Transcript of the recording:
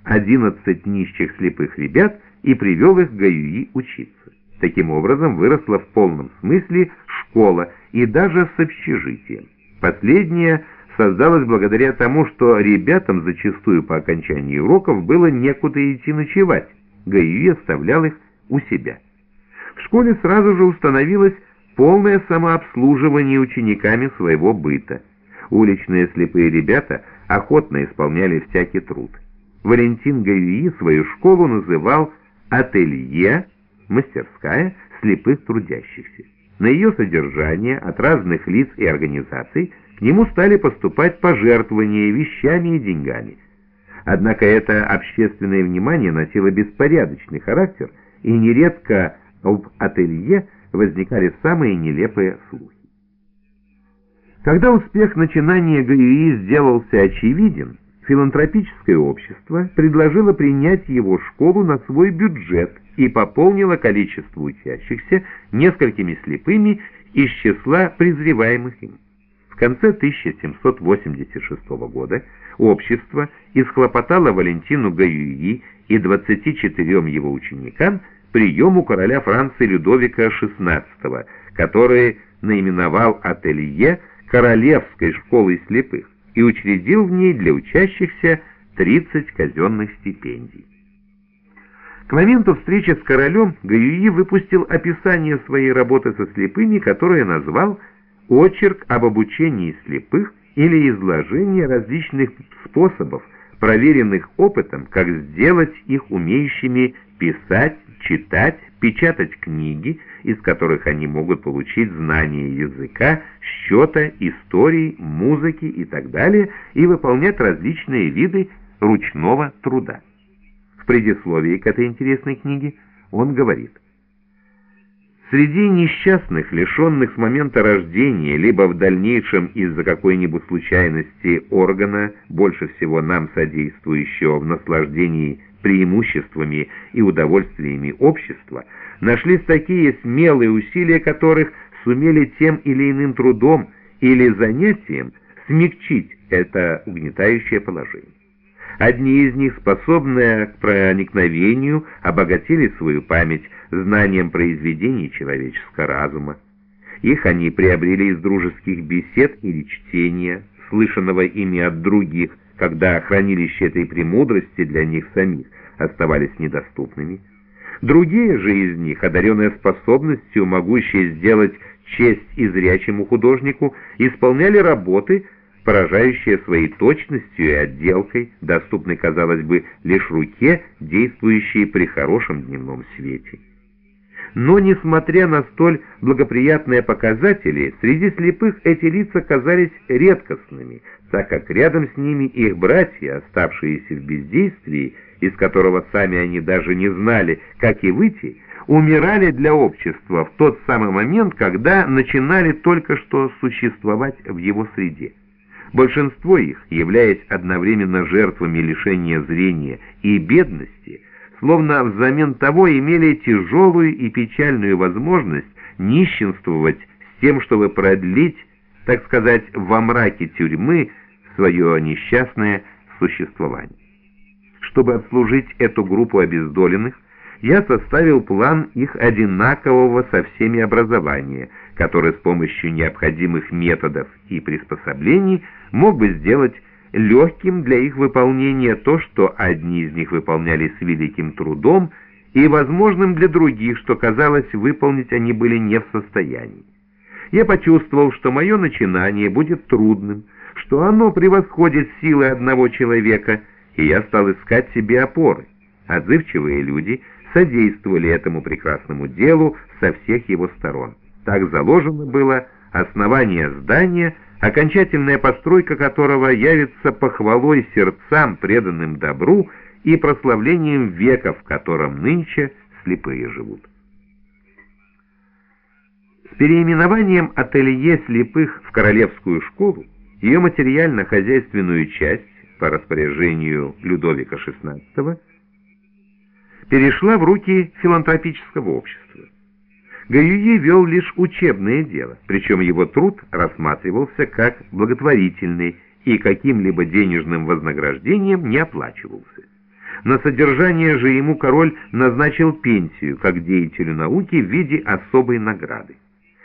11 нищих слепых ребят и привел их к Гаюи учиться. Таким образом выросла в полном смысле школа и даже с общежитием. Последнее создалось благодаря тому, что ребятам зачастую по окончании уроков было некуда идти ночевать. Гаюи оставлял их у себя. В школе сразу же установилось полное самообслуживание учениками своего быта. Уличные слепые ребята охотно исполняли всякий труд. Валентин Гаюи свою школу называл «Ателье», мастерская слепых трудящихся. На ее содержание от разных лиц и организаций к нему стали поступать пожертвования вещами и деньгами. Однако это общественное внимание носило беспорядочный характер, и нередко об ателье возникали самые нелепые слухи. Когда успех начинания Гаюи сделался очевиден, филантропическое общество предложило принять его школу на свой бюджет и пополнило количество учащихся несколькими слепыми из числа презреваемых им. В конце 1786 года общество исхлопотало Валентину Гаюи и 24 его ученикам прием у короля Франции Людовика XVI, который наименовал ателье королевской школой слепых и учредил в ней для учащихся 30 казенных стипендий. К моменту встречи с королем Гаюи выпустил описание своей работы со слепыми, которое назвал «Очерк об обучении слепых» или «Изложение различных способов, проверенных опытом, как сделать их умеющими писать, читать, печатать книги, из которых они могут получить знания языка, счета, истории, музыки и так далее, и выполнять различные виды ручного труда». В предисловии к этой интересной книге он говорит: «Среди несчастных, лишенных с момента рождения, либо в дальнейшем из-за какой-нибудь случайности органа, больше всего нам содействующего в наслаждении преимуществами и удовольствиями общества, нашлись такие смелые усилия которых сумели тем или иным трудом или занятием смягчить это угнетающее положение. Одни из них, способные к проникновению, обогатили свою память знанием произведений человеческого разума. Их они приобрели из дружеских бесед или чтения, слышанного ими от других, когда хранилища этой премудрости для них самих оставались недоступными. Другие же из них, одаренные способностью, могущие сделать честь и зрячему художнику, исполняли работы, поражающие своей точностью и отделкой, доступной, казалось бы, лишь руке, действующей при хорошем дневном свете. Но, несмотря на столь благоприятные показатели, среди слепых эти лица казались редкостными, так как рядом с ними их братья, оставшиеся в бездействии, из которого сами они даже не знали, как и выйти, умирали для общества в тот самый момент, когда начинали только что существовать в его среде. Большинство их, являясь одновременно жертвами лишения зрения и бедности, словно взамен того имели тяжелую и печальную возможность нищенствовать с тем, чтобы продлить, так сказать, во мраке тюрьмы свое несчастное существование. Чтобы обслужить эту группу обездоленных, я составил план их одинакового со всеми образования, который с помощью необходимых методов и приспособлений мог бы сделать легким для их выполнения то, что одни из них выполняли с великим трудом, и возможным для других, что, казалось, выполнить они были не в состоянии. Я почувствовал, что мое начинание будет трудным, что оно превосходит силы одного человека, и я стал искать себе опоры. Отзывчивые люди содействовали этому прекрасному делу со всех его сторон. Так заложено было основание здания, окончательная постройка которого явится похвалой сердцам, преданным добру, и прославлением века, в котором нынче слепые живут. С переименованием ателье слепых в Королевскую школу ее материально-хозяйственную часть по распоряжению Людовика XVI перешла в руки филантропического общества. Гаюи вел лишь учебное дело, причем его труд рассматривался как благотворительный и каким-либо денежным вознаграждением не оплачивался. На содержание же ему король назначил пенсию, как деятелю науки, в виде особой награды.